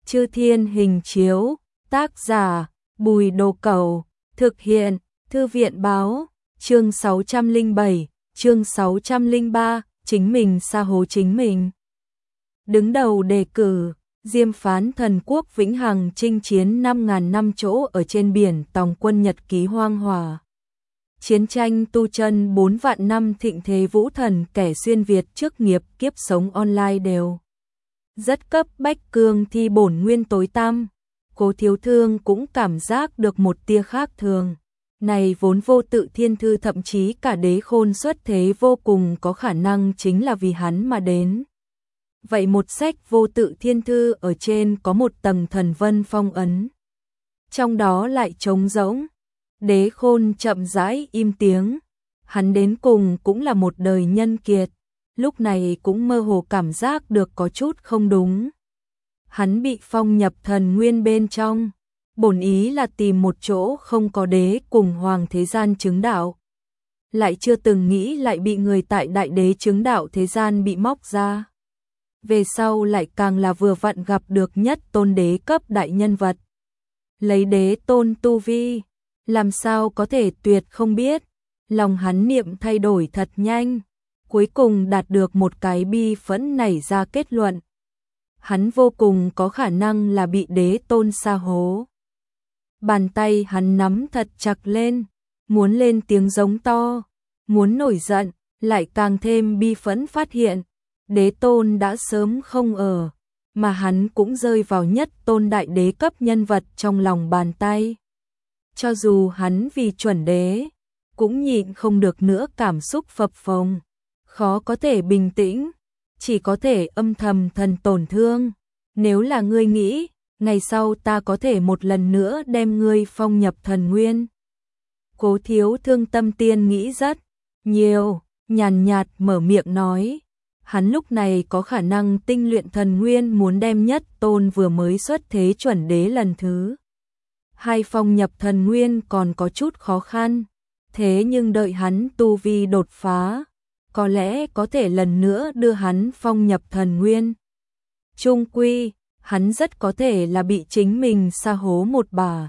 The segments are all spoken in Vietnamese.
Chư Thiên Hình Chiếu, tác giả, Bùi Đồ Cẩu, thực hiện, Thư viện Báo, chương 607, chương 603, chính mình sa hố chính mình. Đứng đầu đề cử, Diêm phán thần quốc vĩnh hằng chinh chiến 5.000 năm chỗ ở trên biển tòng quân nhật ký hoang hòa. Chiến tranh tu chân 4 vạn năm thịnh thế vũ thần kẻ xuyên Việt trước nghiệp kiếp sống online đều. Rất cấp bách cương thi bổn nguyên tối tăm, Cố Thiếu Thương cũng cảm giác được một tia khác thường. Này vốn vô tự thiên thư thậm chí cả đế khôn xuất thế vô cùng có khả năng chính là vì hắn mà đến. Vậy một sách vô tự thiên thư ở trên có một tầng thần vân phong ấn. Trong đó lại trống rỗng. Đế khôn chậm rãi im tiếng. Hắn đến cùng cũng là một đời nhân kiệt. Lúc này cũng mơ hồ cảm giác được có chút không đúng. Hắn bị phong nhập thần nguyên bên trong. Bổn ý là tìm một chỗ không có đế cùng hoàng thế gian chứng đạo. Lại chưa từng nghĩ lại bị người tại đại đế chứng đạo thế gian bị móc ra. Về sau lại càng là vừa vặn gặp được nhất tôn đế cấp đại nhân vật. Lấy đế tôn tu vi, làm sao có thể tuyệt không biết. Lòng hắn niệm thay đổi thật nhanh, cuối cùng đạt được một cái bi phẫn nảy ra kết luận. Hắn vô cùng có khả năng là bị đế tôn sa hố. Bàn tay hắn nắm thật chặt lên, muốn lên tiếng giống to, muốn nổi giận, lại càng thêm bi phẫn phát hiện. Đế tôn đã sớm không ở, mà hắn cũng rơi vào nhất tôn đại đế cấp nhân vật trong lòng bàn tay. Cho dù hắn vì chuẩn đế, cũng nhịn không được nữa cảm xúc phập phồng, khó có thể bình tĩnh, chỉ có thể âm thầm thần tổn thương. Nếu là ngươi nghĩ, ngày sau ta có thể một lần nữa đem ngươi phong nhập thần nguyên. Cố Thiếu Thương tâm tiên nghĩ rất nhiều, nhàn nhạt mở miệng nói. Hắn lúc này có khả năng tinh luyện thần nguyên muốn đem nhất tôn vừa mới xuất thế chuẩn đế lần thứ. Hai phong nhập thần nguyên còn có chút khó khăn, thế nhưng đợi hắn tu vi đột phá, có lẽ có thể lần nữa đưa hắn phong nhập thần nguyên. Chung quy, hắn rất có thể là bị chính mình sa hố một bà.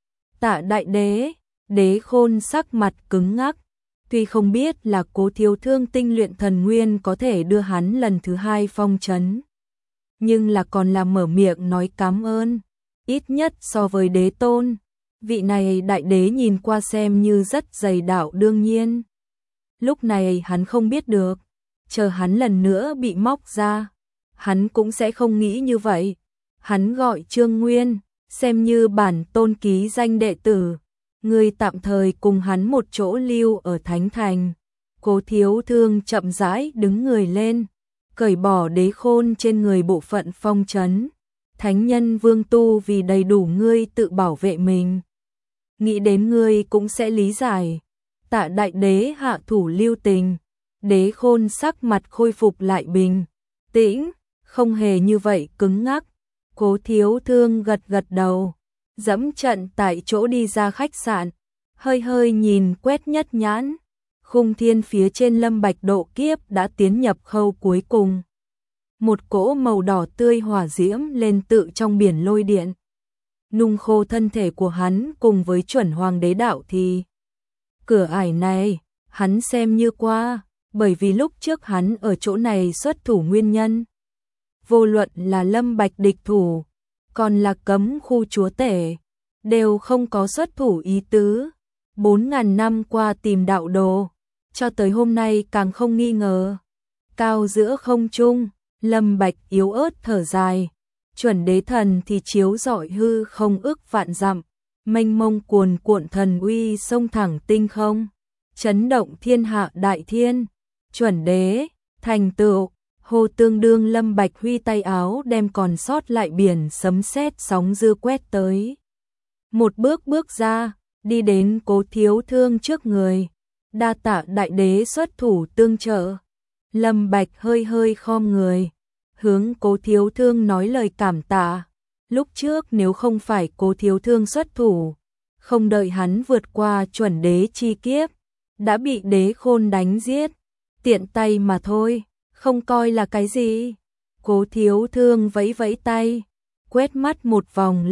Tạ đại đế, đế khôn sắc mặt cứng ngắc. Tuy không biết là Cố Thiếu Thương tinh luyện thần nguyên có thể đưa hắn lần thứ hai phong trấn, nhưng là còn là mở miệng nói cảm ơn. Ít nhất so với đế tôn, vị này đại đế nhìn qua xem như rất dày đạo đương nhiên. Lúc này hắn không biết được, chờ hắn lần nữa bị móc ra, hắn cũng sẽ không nghĩ như vậy. Hắn gọi Trương Nguyên, xem như bản tôn ký danh đệ tử. Người tạm thời cùng hắn một chỗ lưu ở Thánh Thành. Cố Thiếu Thương chậm rãi đứng người lên, cởi bỏ đế khôn trên người bộ phận phong trấn. Thánh nhân vương tu vì đầy đủ ngươi tự bảo vệ mình. Nghĩ đến ngươi cũng sẽ lý giải. Tạ đại đế hạ thủ lưu tình. Đế khôn sắc mặt khôi phục lại bình tĩnh, không hề như vậy cứng ngắc. Cố Thiếu Thương gật gật đầu, dẫm trận tại chỗ đi ra khách sạn, hơi hơi nhìn quét nhất nhãn. Khung thiên phía trên Lâm Bạch độ kiếp đã tiến nhập khâu cuối cùng. Một cỗ màu đỏ tươi hỏa diễm lên tự trong biển lôi điện, nung khô thân thể của hắn cùng với chuẩn hoàng đế đạo thì. Cửa ải này, hắn xem như qua, bởi vì lúc trước hắn ở chỗ này xuất thủ nguyên nhân. Vô luận là Lâm Bạch địch thủ, còn là cấm khu chúa tể, đều không có xuất thủ ý tứ. 4.000 năm qua tìm đạo đồ, cho tới hôm nay càng không nghi ngờ. Cao giữa không trung, Lâm Bạch yếu ớt thở dài. Chuẩn đế thần thì chiếu rọi hư không ức vạn dặm, mênh mông cuồn cuộn thần uy sông thẳng tinh không, chấn động thiên hạ đại thiên. Chuẩn đế, thành tựu, hồ tương đương. Lâm Bạch huy tay áo đem còn sót lại biển sấm sét sóng dư quét tới. Một bước bước ra, đi đến Cố Thiếu Thương trước người. Đa tạ đại đế xuất thủ tương trợ. Lâm Bạch hơi hơi khom người, hướng Cố Thiếu Thương nói lời cảm tạ. Lúc trước nếu không phải Cố Thiếu Thương xuất thủ, không đợi hắn vượt qua chuẩn đế chi kiếp, đã bị đế khôn đánh giết. Tiện tay mà thôi, không coi là cái gì. Cố Thiếu Thương vẫy vẫy tay, quét mắt một vòng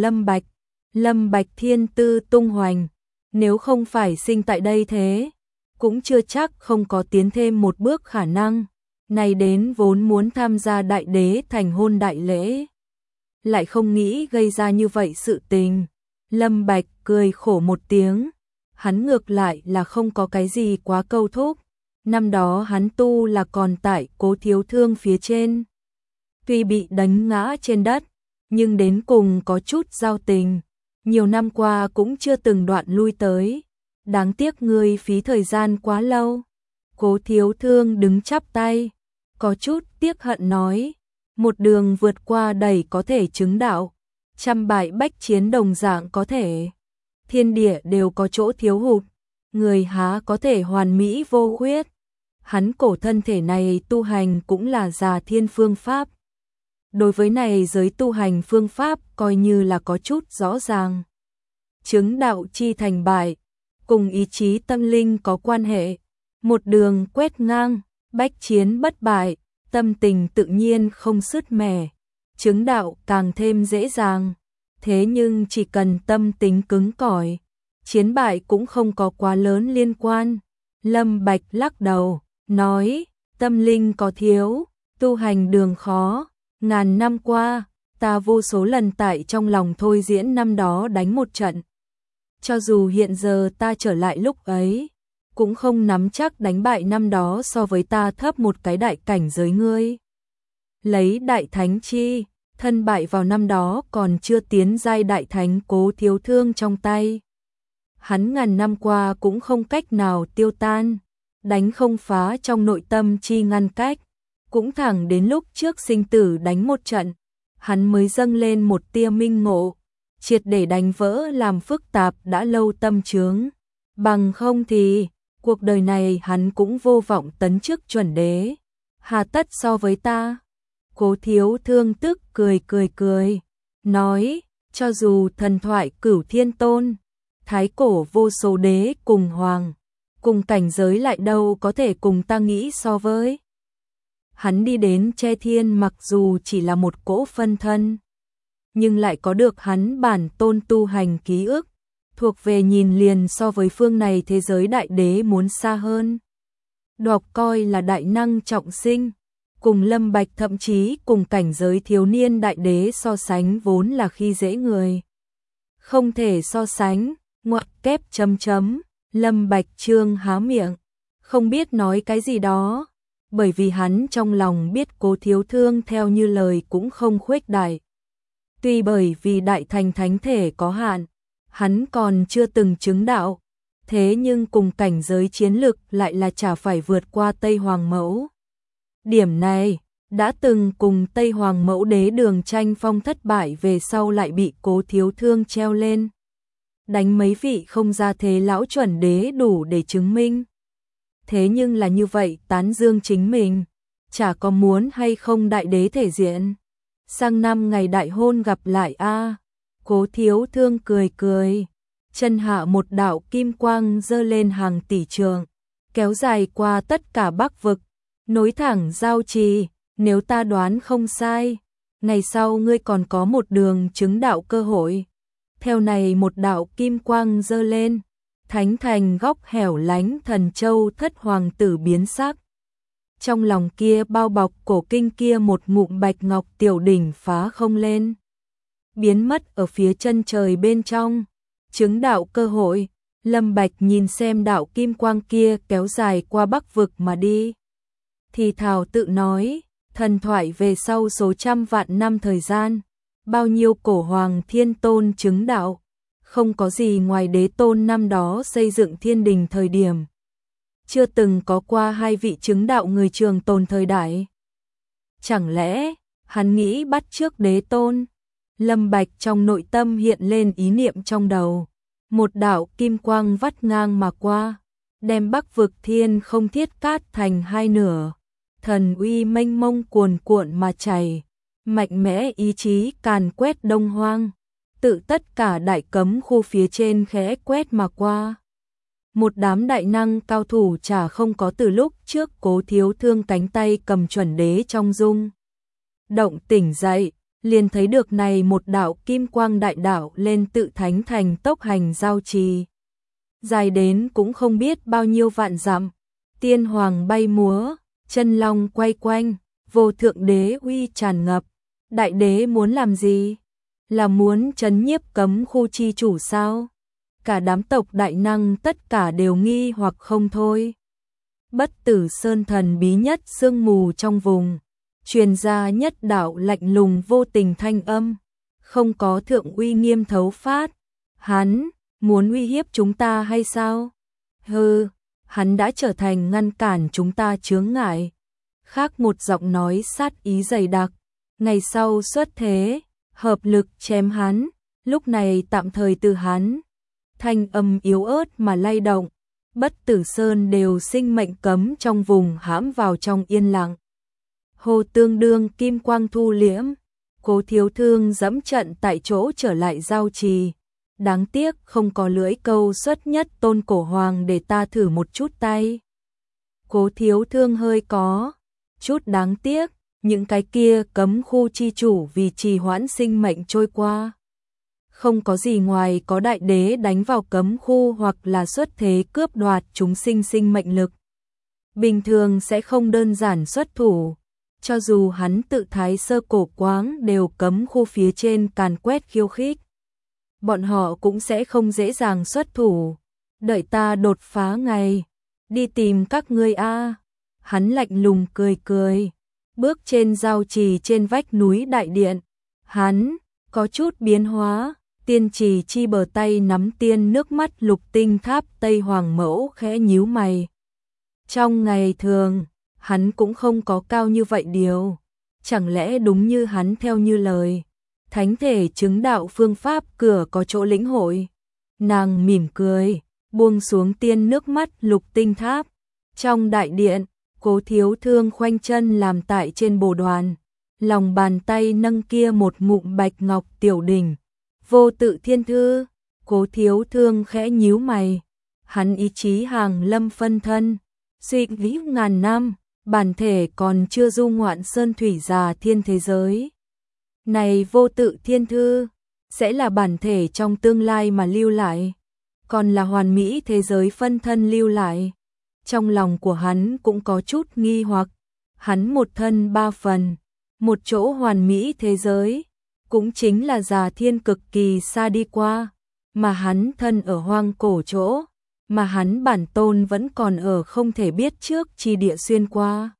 Lâm Bạch thiên tư tung hoành, nếu không phải sinh tại đây thế, cũng chưa chắc không có tiến thêm một bước khả năng. Này đến vốn muốn tham gia đại đế thành hôn đại lễ, lại không nghĩ gây ra như vậy sự tình. Lâm Bạch cười khổ một tiếng, hắn ngược lại là không có cái gì quá câu thúc. Năm đó hắn tu là còn tại Cố Thiếu Thương phía trên, tuy bị đánh ngã trên đất, nhưng đến cùng có chút giao tình, nhiều năm qua cũng chưa từng đoạn lui tới. Đáng tiếc ngươi phí thời gian quá lâu. Cố Thiếu Thương đứng chắp tay, có chút tiếc hận nói, một đường vượt qua đầy có thể chứng đạo, trăm bại bách chiến đồng dạng có thể. Thiên địa đều có chỗ thiếu hụt, người há có thể hoàn mỹ vô khuyết. Hắn cổ thân thể này tu hành cũng là già thiên phương pháp. Đối với này giới tu hành phương pháp coi như là có chút rõ ràng. Chứng đạo chi thành bại, cùng ý chí tâm linh có quan hệ. Một đường quét ngang, bách chiến bất bại, tâm tình tự nhiên không sứt mẻ. Chứng đạo càng thêm dễ dàng. Thế nhưng chỉ cần tâm tính cứng cỏi, chiến bại cũng không có quá lớn liên quan. Lâm Bạch lắc đầu, nói, tâm linh có thiếu, tu hành đường khó. Ngàn năm qua, ta vô số lần tại trong lòng thôi diễn năm đó đánh một trận. Cho dù hiện giờ ta trở lại lúc ấy, cũng không nắm chắc đánh bại năm đó so với ta thấp một cái đại cảnh giới ngươi. Lấy đại thánh chi, thân bại vào năm đó còn chưa tiến giai đại thánh Cố Thiếu Thương trong tay. Hắn ngàn năm qua cũng không cách nào tiêu tan, đánh không phá trong nội tâm chi ngăn cách. Cũng thẳng đến lúc trước sinh tử đánh một trận, hắn mới dâng lên một tia minh ngộ, triệt để đánh vỡ làm phức tạp đã lâu tâm chướng. Bằng không thì, cuộc đời này hắn cũng vô vọng tấn chức chuẩn đế. Hà tất so với ta? Cố Thiếu Thương tức cười, nói, cho dù thần thoại Cửu Thiên Tôn, thái cổ vô số đế cùng hoàng, cùng cảnh giới lại đâu có thể cùng ta nghĩ so với. Hắn đi đến Che Thiên mặc dù chỉ là một cỗ phân thân, nhưng lại có được hắn bản tôn tu hành ký ức, thuộc về nhìn liền so với phương này thế giới đại đế muốn xa hơn. Đọc coi là đại năng trọng sinh, cùng Lâm Bạch thậm chí cùng cảnh giới thiếu niên đại đế so sánh vốn là khi dễ người. Không thể so sánh, ngoặc kép chấm chấm, Lâm Bạch trương há miệng, không biết nói cái gì đó. Bởi vì hắn trong lòng biết Cố Thiếu Thương theo như lời cũng không khuếch đại. Tuy bởi vì đại thành thánh thể có hạn, hắn còn chưa từng chứng đạo, thế nhưng cùng cảnh giới chiến lực lại là chả phải vượt qua Tây Hoàng Mẫu. Điểm này, đã từng cùng Tây Hoàng Mẫu đế đường tranh phong thất bại về sau lại bị Cố Thiếu Thương treo lên. Đánh mấy vị không ra thế lão chuẩn đế đủ để chứng minh. Thế nhưng là như vậy tán dương chính mình, chả có muốn hay không đại đế thể diện. Sang năm ngày đại hôn gặp lại a. Cố Thiếu Thương cười, chân hạ một đạo kim quang dơ lên hàng tỷ trượng, kéo dài qua tất cả Bắc vực, nối thẳng giao trì. Nếu ta đoán không sai, ngày sau ngươi còn có một đường chứng đạo cơ hội. Theo này một đạo kim quang dơ lên, thánh thành góc hẻo lánh Thần Châu Thất Hoàng tử biến sắc. Trong lòng kia bao bọc cổ kinh kia một ngụm bạch ngọc tiểu đỉnh phá không lên, biến mất ở phía chân trời bên trong. Chứng đạo cơ hội, Lâm Bạch nhìn xem đạo kim quang kia kéo dài qua Bắc vực mà đi. Thì thào tự nói, thần thoại về sau số trăm vạn năm thời gian, bao nhiêu cổ hoàng thiên tôn chứng đạo. Không có gì ngoài đế tôn năm đó xây dựng thiên đình thời điểm. Chưa từng có qua hai vị chứng đạo người trường tồn thời đại. Chẳng lẽ, hắn nghĩ bắt chước đế tôn? Lâm Bạch trong nội tâm hiện lên ý niệm trong đầu. Một đạo kim quang vắt ngang mà qua, đem Bắc vực thiên không thiết cát thành hai nửa. Thần uy mênh mông cuồn cuộn mà chảy, mạnh mẽ ý chí càn quét Đông Hoang. Tự tất cả đại cấm khu phía trên khẽ quét mà qua. Một đám đại năng cao thủ chả không có từ lúc trước Cố Thiếu Thương cánh tay cầm chuẩn đế trong dung động tỉnh dậy, liền thấy được này một đạo kim quang đại đạo lên tự thánh thành tốc hành giao trì. Dài đến cũng không biết bao nhiêu vạn dặm, tiên hoàng bay múa, chân long quay quanh, vô thượng đế uy tràn ngập. Đại đế muốn làm gì? Là muốn trấn nhiếp cấm khu chi chủ sao? Cả đám tộc đại năng tất cả đều nghi hoặc không thôi. Bất Tử Sơn thần bí nhất sương mù trong vùng, truyền ra nhất đạo lạnh lùng vô tình thanh âm, không có thượng uy nghiêm thấu phát. Hắn muốn uy hiếp chúng ta hay sao? Hừ, hắn đã trở thành ngăn cản chúng ta chướng ngại. Khác một giọng nói sát ý dày đặc, ngày sau xuất thế, hợp lực chém hắn, lúc này tạm thời từ hắn. Thanh âm yếu ớt mà lay động, Bất Tử Sơn đều sinh mệnh cấm trong vùng hãm vào trong yên lặng. Hồ tương đương kim quang thu liễm, Cố Thiếu Thương dẫm trận tại chỗ trở lại giao trì. Đáng tiếc không có lưỡi câu xuất nhất tôn cổ hoàng để ta thử một chút tay. Cố Thiếu Thương hơi có chút đáng tiếc, những cái kia cấm khu chi chủ vì trì hoãn sinh mệnh trôi qua. Không có gì ngoài có đại đế đánh vào cấm khu hoặc là xuất thế cướp đoạt chúng sinh sinh mệnh lực. Bình thường sẽ không đơn giản xuất thủ, cho dù hắn tự thái sơ cổ quáng đều cấm khu phía trên càn quét khiêu khích. Bọn họ cũng sẽ không dễ dàng xuất thủ, đợi ta đột phá ngày, đi tìm các ngươi a. Hắn lạnh lùng cười cười, bước trên giao trì trên vách núi đại điện. Hắn có chút biến hóa, tiên trì chi bờ tay nắm tiên nước mắt lục tinh tháp Tây Hoàng Mẫu khẽ nhíu mày. Trong ngày thường, hắn cũng không có cao như vậy điều, chẳng lẽ đúng như hắn theo như lời, thánh thể chứng đạo phương pháp cửa có chỗ lĩnh hội. Nàng mỉm cười, buông xuống tiên nước mắt lục tinh tháp. Trong đại điện, Cố Thiếu Thương khoanh chân làm tại trên bồ đoàn, lòng bàn tay nâng kia một ngụm bạch ngọc tiểu đỉnh. Vô tự thiên thư. Cố Thiếu Thương khẽ nhíu mày, hắn ý chí hàng lâm phân thân, suy nghĩ ngàn năm, bản thể còn chưa du ngoạn sơn thủy già thiên thế giới. Này vô tự thiên thư, sẽ là bản thể trong tương lai mà lưu lại, còn là hoàn mỹ thế giới phân thân lưu lại. Trong lòng của hắn cũng có chút nghi hoặc, hắn một thân ba phần, một chỗ hoàn mỹ thế giới, cũng chính là già thiên cực kỳ xa đi qua, mà hắn thân ở hoang cổ chỗ, mà hắn bản tôn vẫn còn ở không thể biết trước chi địa xuyên qua.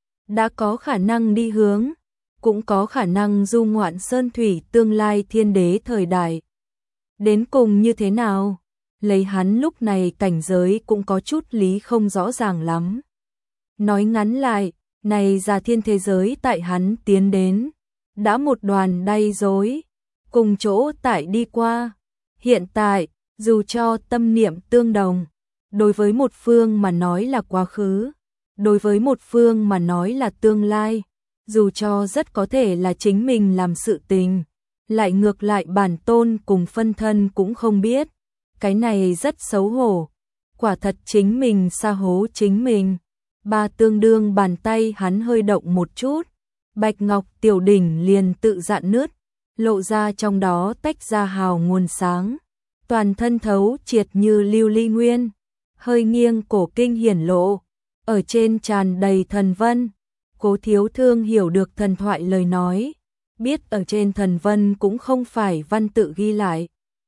Đã có khả năng đi hướng, cũng có khả năng du ngoạn sơn thủy tương lai thiên đế thời đại. Đến cùng như thế nào? Lấy hắn lúc này cảnh giới cũng có chút lý không rõ ràng lắm. Nói ngắn lại, này già thiên thế giới tại hắn tiến đến, đã một đoàn đay rối, cùng chỗ tại đi qua. Hiện tại, dù cho tâm niệm tương đồng, đối với một phương mà nói là quá khứ, đối với một phương mà nói là tương lai, dù cho rất có thể là chính mình làm sự tình, lại ngược lại bản tôn cùng phân thân cũng không biết. Cái này rất xấu hổ, quả thật chính mình sa hố chính mình. Ba tương đương bàn tay hắn hơi động một chút, bạch ngọc tiểu đỉnh liền tự dạn nứt, lộ ra trong đó tách ra hào nguồn sáng, toàn thân thấu triệt như lưu ly nguyên, hơi nghiêng cổ kinh hiển lộ, ở trên tràn đầy thần vân. Cố Thiếu Thương hiểu được thần thoại lời nói, biết ở trên thần vân cũng không phải văn tự ghi lại,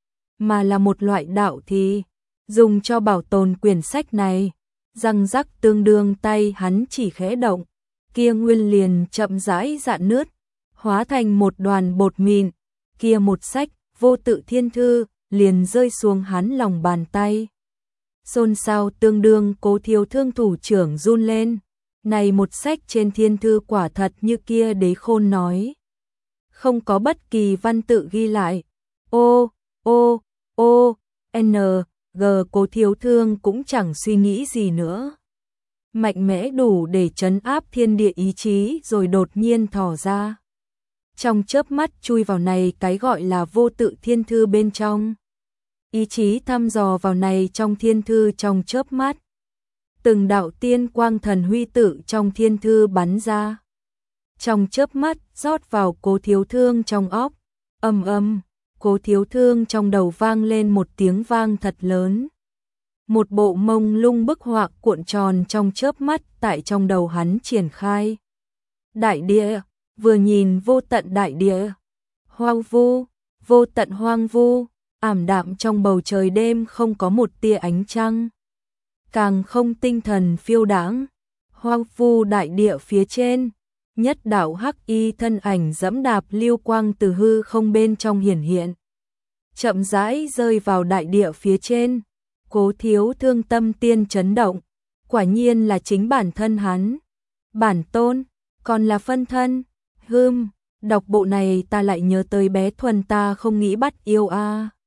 mà là một loại đạo thi, dùng cho bảo tồn quyển sách này. Răng rắc tương đương tay hắn chỉ khẽ động, kia nguyên liền chậm rãi dạn nứt, hóa thành một đoàn bột mịn, kia một sách, vô tự thiên thư, liền rơi xuống hắn lòng bàn tay. Xôn xao tương đương Cố Thiếu Thương thủ trưởng run lên, này một sách trên thiên thư quả thật như kia đế khôn nói. Không có bất kỳ văn tự ghi lại, G. Cố Thiếu Thương cũng chẳng suy nghĩ gì nữa. Mạnh mẽ đủ để trấn áp thiên địa ý chí rồi đột nhiên thò ra. Trong chớp mắt chui vào này cái gọi là vô tự thiên thư bên trong. Ý chí thăm dò vào này trong thiên thư trong chớp mắt. Từng đạo tiên quang thần huy tự trong thiên thư bắn ra. trong chớp mắt rót vào Cố Thiếu Thương trong óc. Ầm ầm, Cố Thiếu Thương trong đầu vang lên một tiếng vang thật lớn. Một bộ mông lung bức họa cuộn tròn trong chớp mắt tại trong đầu hắn triển khai. Đại địa, vừa nhìn vô tận đại địa, hoang vu, vô tận hoang vu, ảm đạm trong bầu trời đêm không có một tia ánh trăng, càng không tinh thần phiêu đãng. Hoang vu đại địa phía trên, nhất đạo hắc y thân ảnh dẫm đạp lưu quang từ hư không bên trong hiển hiện, chậm rãi rơi vào đại địa phía trên. Cố Thiếu Thương tâm tiên chấn động, quả nhiên là chính bản thân hắn. Bản tôn, còn là phân thân. Đọc bộ này ta lại nhớ tới bé Thuần ta không nghĩ bắt yêu a.